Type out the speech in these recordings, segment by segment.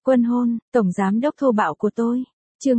Quân hôn, tổng giám đốc thô bạo của tôi. Chương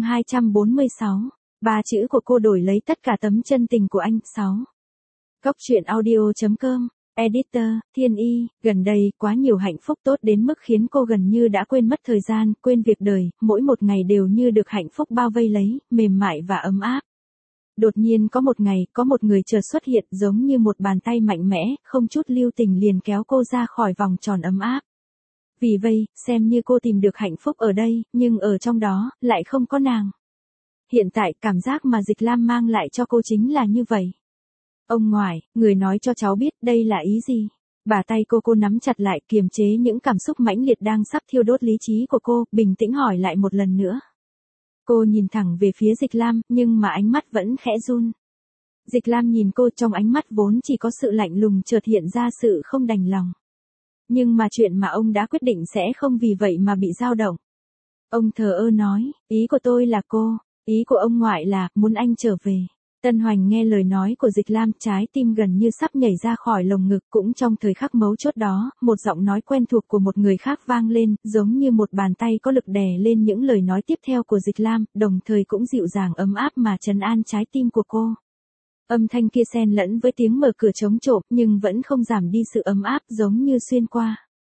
246. Ba chữ của cô đổi lấy tất cả tấm chân tình của anh. 6. Góc truyện audio.com. Editor, Thiên Y, gần đây quá nhiều hạnh phúc tốt đến mức khiến cô gần như đã quên mất thời gian, quên việc đời, mỗi một ngày đều như được hạnh phúc bao vây lấy, mềm mại và ấm áp. Đột nhiên có một ngày, có một người chợt xuất hiện giống như một bàn tay mạnh mẽ, không chút lưu tình liền kéo cô ra khỏi vòng tròn ấm áp. Vì vậy, xem như cô tìm được hạnh phúc ở đây, nhưng ở trong đó, lại không có nàng. Hiện tại, cảm giác mà Dịch Lam mang lại cho cô chính là như vậy. Ông ngoại, người nói cho cháu biết đây là ý gì? Bà tay cô nắm chặt lại kiềm chế những cảm xúc mãnh liệt đang sắp thiêu đốt lý trí của cô, bình tĩnh hỏi lại một lần nữa. Cô nhìn thẳng về phía Dịch Lam, nhưng mà ánh mắt vẫn khẽ run. Dịch Lam nhìn cô, trong ánh mắt vốn chỉ có sự lạnh lùng chợt hiện ra sự không đành lòng. Nhưng mà chuyện mà ông đã quyết định sẽ không vì vậy mà bị dao động. Ông thờ ơ nói, ý của tôi là cô, ý của ông ngoại là muốn anh trở về. Tân Hoành nghe lời nói của Dịch Lam, trái tim gần như sắp nhảy ra khỏi lồng ngực. Cũng trong thời khắc mấu chốt đó, một giọng nói quen thuộc của một người khác vang lên, giống như một bàn tay có lực đè lên những lời nói tiếp theo của Dịch Lam, đồng thời cũng dịu dàng ấm áp mà trấn an trái tim của cô. Âm thanh kia xen lẫn với tiếng mở cửa trống trộm, nhưng vẫn không giảm đi sự ấm áp, giống như xuyên qua.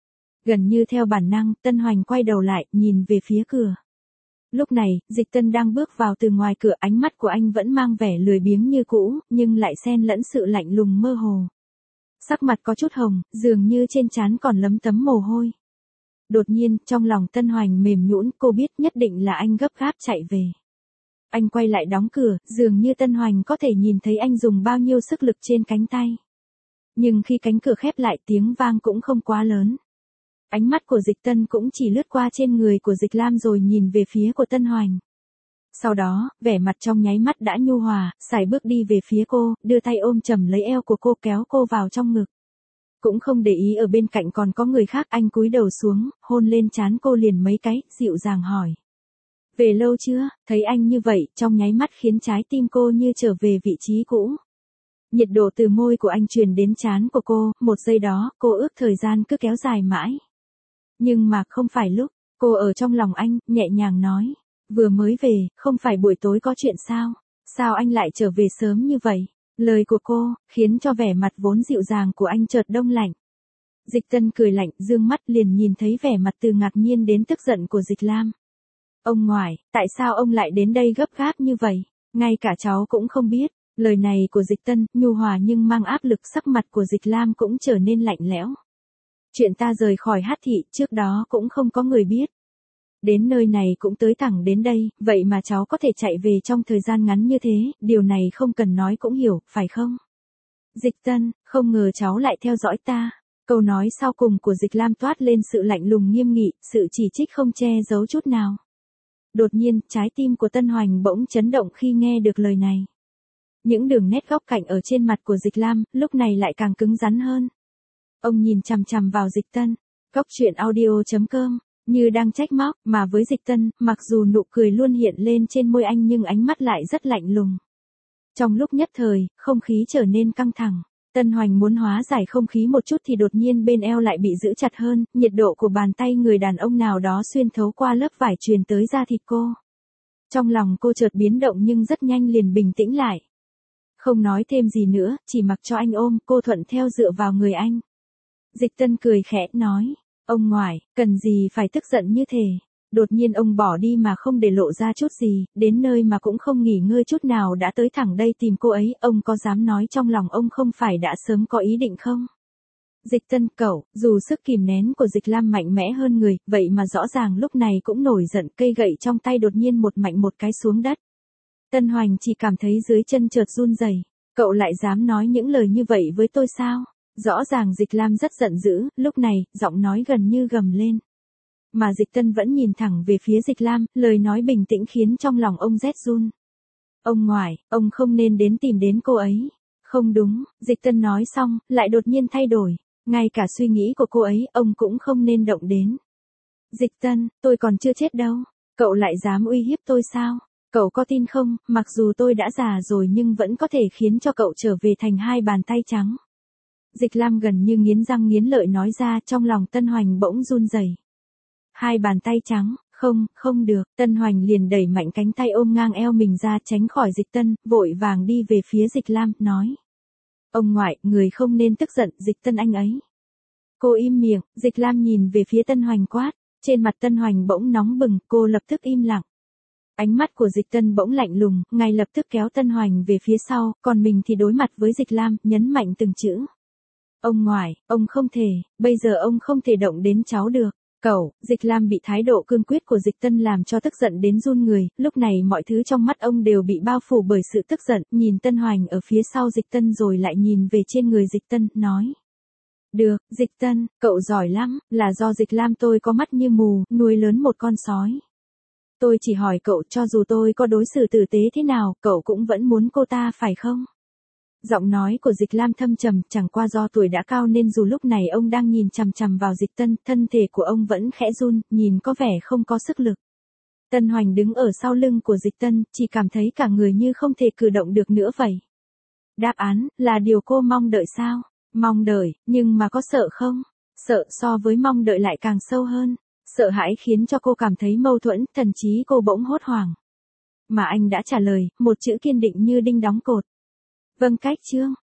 Gần như theo bản năng, Tân Hoành quay đầu lại, nhìn về phía cửa. Lúc này, Dịch Tân đang bước vào từ ngoài cửa, ánh mắt của anh vẫn mang vẻ lười biếng như cũ, nhưng lại xen lẫn sự lạnh lùng mơ hồ. Sắc mặt có chút hồng, dường như trên trán còn lấm tấm mồ hôi. Đột nhiên, trong lòng Tân Hoành mềm nhũn, cô biết nhất định là anh gấp gáp chạy về. Anh quay lại đóng cửa, dường như Tân Hoành có thể nhìn thấy anh dùng bao nhiêu sức lực trên cánh tay. Nhưng khi cánh cửa khép lại, tiếng vang cũng không quá lớn. Ánh mắt của Dịch Tân cũng chỉ lướt qua trên người của Dịch Lam rồi nhìn về phía của Tân Hoành. Sau đó, vẻ mặt trong nháy mắt đã nhu hòa, sải bước đi về phía cô, đưa tay ôm chầm lấy eo của cô, kéo cô vào trong ngực. Cũng không để ý ở bên cạnh còn có người khác, anh cúi đầu xuống, hôn lên trán cô liền mấy cái, dịu dàng hỏi. Về lâu chưa? Thấy anh như vậy, trong nháy mắt khiến trái tim cô như trở về vị trí cũ. Nhiệt độ từ môi của anh truyền đến trán của cô, một giây đó, cô ước thời gian cứ kéo dài mãi. Nhưng mà không phải lúc, cô ở trong lòng anh, nhẹ nhàng nói. Vừa mới về, không phải buổi tối có chuyện sao? Sao anh lại trở về sớm như vậy? Lời của cô, khiến cho vẻ mặt vốn dịu dàng của anh chợt đông lạnh. Dịch Tân cười lạnh, dương mắt liền nhìn thấy vẻ mặt từ ngạc nhiên đến tức giận của Dịch Lam. Ông ngoại, tại sao ông lại đến đây gấp gáp như vậy? Ngay cả cháu cũng không biết. Lời này của Dịch Tân, nhu hòa nhưng mang áp lực, sắc mặt của Dịch Lam cũng trở nên lạnh lẽo. Chuyện ta rời khỏi Hát thị, trước đó cũng không có người biết. Đến nơi này cũng tới thẳng đến đây, vậy mà cháu có thể chạy về trong thời gian ngắn như thế, điều này không cần nói cũng hiểu, phải không? Dịch Tân, không ngờ cháu lại theo dõi ta. Câu nói sau cùng của Dịch Lam toát lên sự lạnh lùng nghiêm nghị, sự chỉ trích không che giấu chút nào. Đột nhiên, trái tim của Tân Hoành bỗng chấn động khi nghe được lời này. Những đường nét góc cạnh ở trên mặt của Dịch Lam, lúc này lại càng cứng rắn hơn. Ông nhìn chằm chằm vào Dịch Tân, góc truyện audio.com, như đang trách móc, mà với Dịch Tân, mặc dù nụ cười luôn hiện lên trên môi anh nhưng ánh mắt lại rất lạnh lùng. Trong lúc nhất thời, không khí trở nên căng thẳng. Tân Hoành muốn hóa giải không khí một chút thì đột nhiên bên eo lại bị giữ chặt hơn, nhiệt độ của bàn tay người đàn ông nào đó xuyên thấu qua lớp vải truyền tới da thịt cô. Trong lòng cô chợt biến động nhưng rất nhanh liền bình tĩnh lại. Không nói thêm gì nữa, chỉ mặc cho anh ôm, cô thuận theo dựa vào người anh. Dịch Tân cười khẽ, nói, ông ngoại, cần gì phải tức giận như thế. Đột nhiên ông bỏ đi mà không để lộ ra chút gì, đến nơi mà cũng không nghỉ ngơi chút nào đã tới thẳng đây tìm cô ấy, ông có dám nói trong lòng ông không phải đã sớm có ý định không? Dịch Tân, cậu, dù sức kìm nén của Dịch Lam mạnh mẽ hơn người, vậy mà rõ ràng lúc này cũng nổi giận, cây gậy trong tay đột nhiên một mạnh một cái xuống đất. Tân Hoành chỉ cảm thấy dưới chân chợt run rẩy. Cậu lại dám nói những lời như vậy với tôi sao? Rõ ràng Dịch Lam rất giận dữ, lúc này, giọng nói gần như gầm lên. Mà Dịch Tân vẫn nhìn thẳng về phía Dịch Lam, lời nói bình tĩnh khiến trong lòng ông rét run. Ông ngoại, ông không nên tìm đến cô ấy. Không đúng, Dịch Tân nói xong, lại đột nhiên thay đổi. Ngay cả suy nghĩ của cô ấy, ông cũng không nên động đến. Dịch Tân, tôi còn chưa chết đâu. Cậu lại dám uy hiếp tôi sao? Cậu có tin không, mặc dù tôi đã già rồi nhưng vẫn có thể khiến cho cậu trở về thành hai bàn tay trắng. Dịch Lam gần như nghiến răng nghiến lợi nói ra, trong lòng Tân Hoành bỗng run rẩy. Hai bàn tay trắng, không, không được, Tân Hoành liền đẩy mạnh cánh tay ôm ngang eo mình ra tránh khỏi Dịch Tân, vội vàng đi về phía Dịch Lam, nói. Ông ngoại, người không nên tức giận, Dịch Tân anh ấy. Cô im miệng, Dịch Lam nhìn về phía Tân Hoành quát, trên mặt Tân Hoành bỗng nóng bừng, cô lập tức im lặng. Ánh mắt của Dịch Tân bỗng lạnh lùng, ngay lập tức kéo Tân Hoành về phía sau, còn mình thì đối mặt với Dịch Lam, nhấn mạnh từng chữ. Ông ngoại, ông không thể, bây giờ ông không thể động đến cháu được. Cậu, Dịch Lam bị thái độ cương quyết của Dịch Tân làm cho tức giận đến run người, lúc này mọi thứ trong mắt ông đều bị bao phủ bởi sự tức giận, nhìn Tân Hoành ở phía sau Dịch Tân rồi lại nhìn về trên người Dịch Tân, nói. Được, Dịch Tân, cậu giỏi lắm, là do Dịch Lam tôi có mắt như mù, nuôi lớn một con sói. Tôi chỉ hỏi cậu, cho dù tôi có đối xử tử tế thế nào, cậu cũng vẫn muốn cô ta phải không? Giọng nói của Dịch Lam thâm trầm, chẳng qua do tuổi đã cao nên dù lúc này ông đang nhìn chằm chằm vào Dịch Tân, thân thể của ông vẫn khẽ run, nhìn có vẻ không có sức lực. Tân Hoành đứng ở sau lưng của Dịch Tân, chỉ cảm thấy cả người như không thể cử động được nữa vậy. Đáp án, là điều cô mong đợi sao? Mong đợi, nhưng mà có sợ không? Sợ so với mong đợi lại càng sâu hơn. Sợ hãi khiến cho cô cảm thấy mâu thuẫn, thậm chí cô bỗng hốt hoảng. Mà anh đã trả lời, một chữ kiên định như đinh đóng cột. Vâng cách chương.